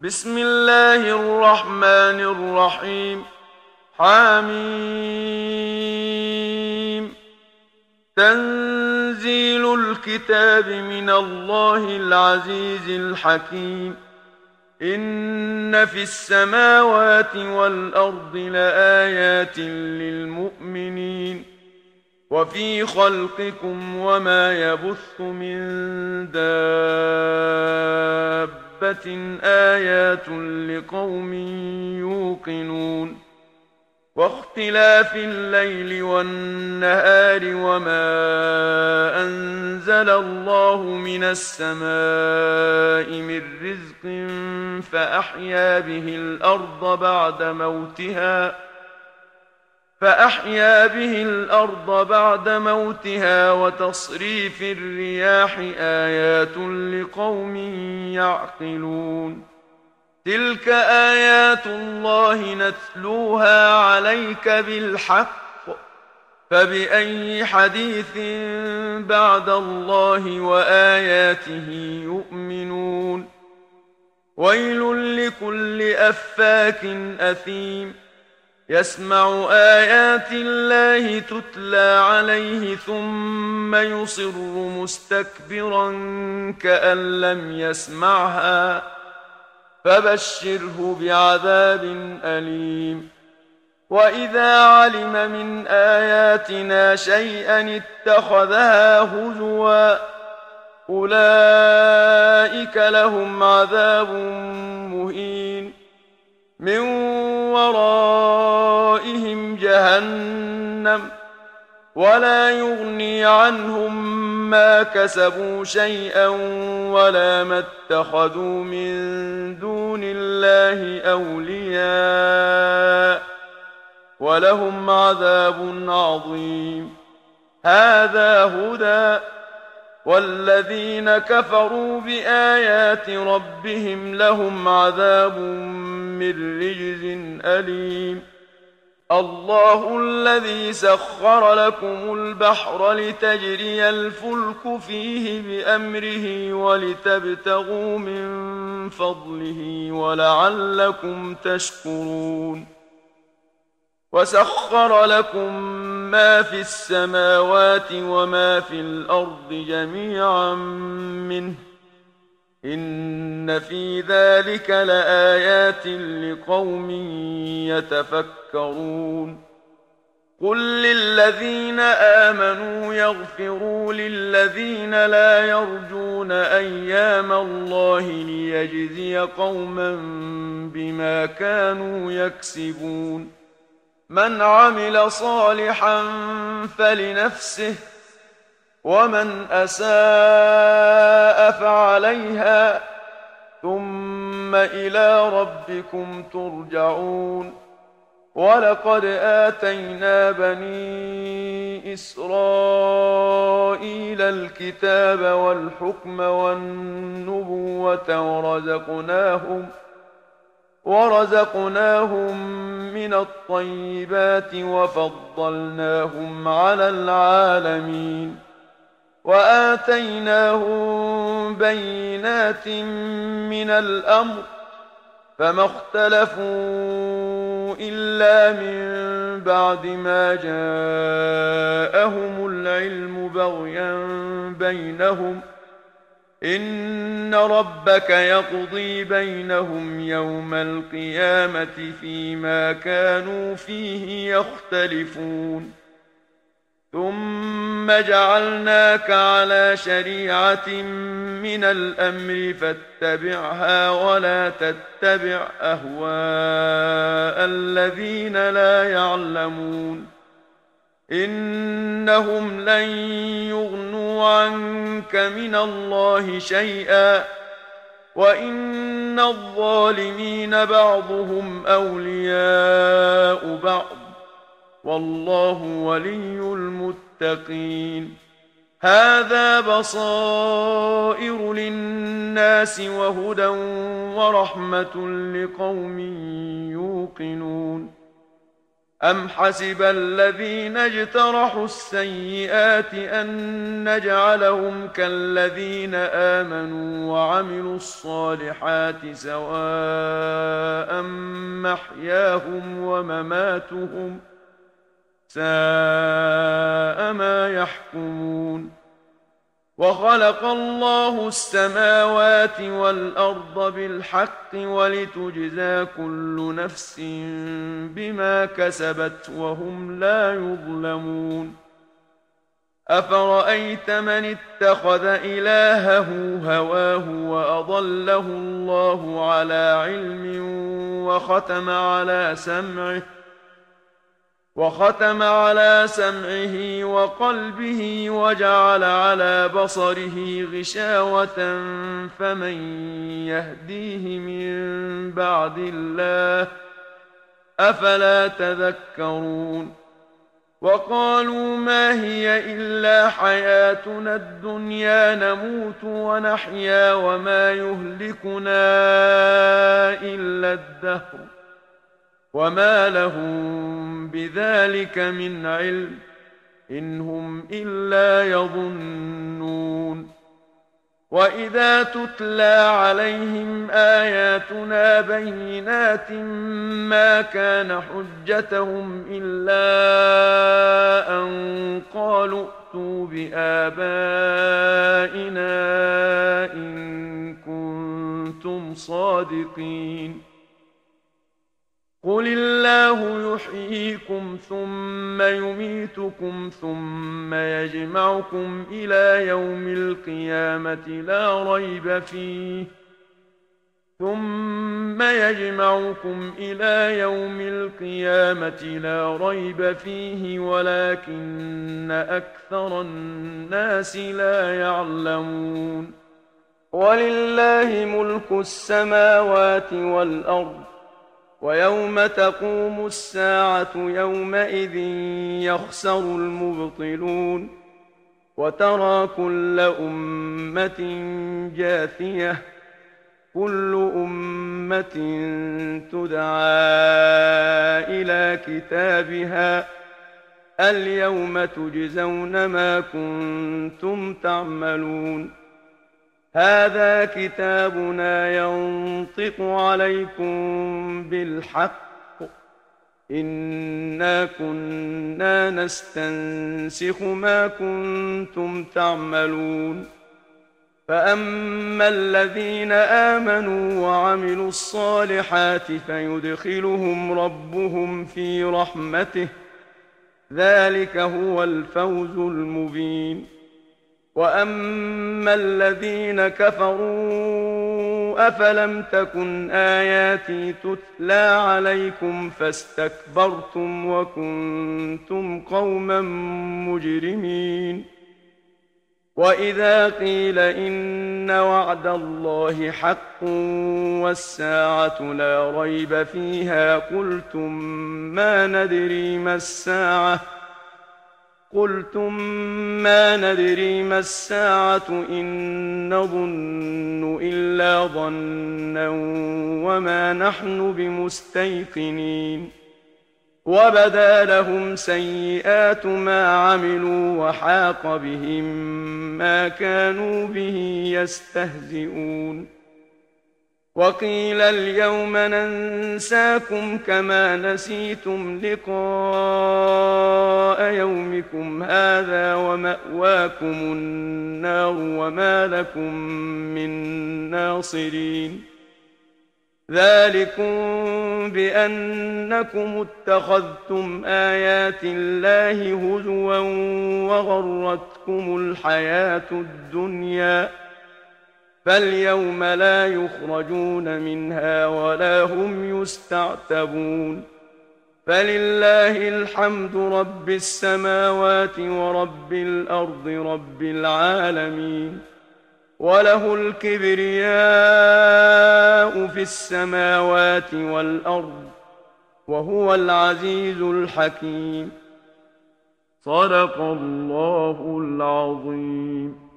بسم الله الرحمن الرحيم. حميم. تنزيل الكتاب من الله العزيز الحكيم. إن في السماوات والأرض لآيات للمؤمنين وفي خلقكم وما يبث من دابة آيات لقوم يوقنون. واختلاف الليل والنهار وما أنزل الله من السماء من رزق فأحيا به الأرض بعد موتها وتصريف الرياح آيات لقوم يعقلون. تلك آيات الله نتلوها عليك بالحق، فبأي حديث بعد الله وآياته يؤمنون. ويل لكل أفاك أثيم يسمع آيات الله تتلى عليه ثم يصر مستكبرا كأن لم يسمعها، فبشره بعذاب أليم. وإذا علم من آياتنا شيئا اتخذها هزوا، أولئك لهم عذاب مهين. من ورائهم جهنم ولا يغني عنهم ما كسبوا شيئا ولا ما اتخذوا من دون الله أولياء ولهم عذاب عظيم. هذا هدى، والذين كفروا بآيات ربهم لهم عذاب من رجز أليم. الله الذي سخر لكم البحر لتجري الفلك فيه بأمره ولتبتغوا من فضله ولعلكم تشكرون. وسخر لكم ما في السماوات وما في الأرض جميعا منه، إن في ذلك لآيات لقوم يتفكرون. قل للذين آمنوا يغفروا للذين لا يرجون أيام الله ليجزي قوما بما كانوا يكسبون. من عمل صالحا فلنفسه ومن أساء فعليها ثم إلى ربكم ترجعون. ولقد آتينا بني إسرائيل الكتاب والحكم والنبوة ورزقناهم من الطيبات وفضلناهم على العالمين. وآتيناهم بينات من الأمر فما اختلفوا إلا من بعد ما جاءهم العلم بغيا بينهم. إن ربك يقضي بينهم يوم القيامة فيما كانوا فيه يختلفون. ثم جعلناك على شريعة من الأمر فاتبعها ولا تتبع أهواء الذين لا يعلمون. إنهم لن يغنوا عنك من الله شيئا وإن الظالمين بعضهم أولياء بعض والله ولي المتقين. هذا بصائر للناس وهدى ورحمة لقوم يوقنون. أم حسب الذين اجترحوا السيئات أن نجعلهم كالذين آمنوا وعملوا الصالحات سواء محياهم ومماتهم ساء ما يحكمون وخلق الله السماوات والأرض بالحق ولتجزى كل نفس بما كسبت وهم لا يظلمون أفرأيت من اتخذ إلهه هواه وأضله الله على علم وختم على سمعه وقلبه وجعل على بصره غشاوة فمن يهديه من بعد الله أفلا تذكرون وقالوا ما هي إلا حياتنا الدنيا نموت ونحيا وما يهلكنا إلا الدهر وما لهم بذلك من علم إن هم إلا يظنون وإذا تتلى عليهم آياتنا بينات ما كان حجتهم إلا أن قالوا ائتوا بآبائنا إن كنتم صادقين قل الله يحييكم ثم يميتكم ثم يجمعكم إلى يوم القيامة لا ريب فيه ولكن أكثر الناس لا يعلمون ولله ملك السماوات والأرض ويوم تقوم الساعة يومئذ يخسر المبطلون وترى كل أمة جاثية كل أمة تدعى إلى كتابها اليوم تجزون ما كنتم تعملون هذا كتابنا ينطق عليكم بالحق إنا كنا نستنسخ ما كنتم تعملون فأما الذين آمنوا وعملوا الصالحات فيدخلهم ربهم في رحمته ذلك هو الفوز المبين وأما الذين كفروا أفلم تكن آياتي تتلى عليكم فاستكبرتم وكنتم قوما مجرمين وإذا قيل إن وعد الله حق والساعة لا ريب فيها قلتم ما ندري ما الساعة إن نظن إلا ظنا وما نحن بمستيقنين وبدا لهم سيئات ما عملوا وحاق بهم ما كانوا به يستهزئون وقيل اليوم ننساكم كما نسيتم لقاء يومكم هذا ومأواكم النار وما لكم من ناصرين ذلكم بأنكم اتخذتم آيات الله هزوا وغرتكم الحياة الدنيا فاليوم لا يخرجون منها ولا هم يستعتبون فلله الحمد رب السماوات ورب الأرض رب العالمين وله الكبرياء في السماوات والأرض وهو العزيز الحكيم صدق الله العظيم.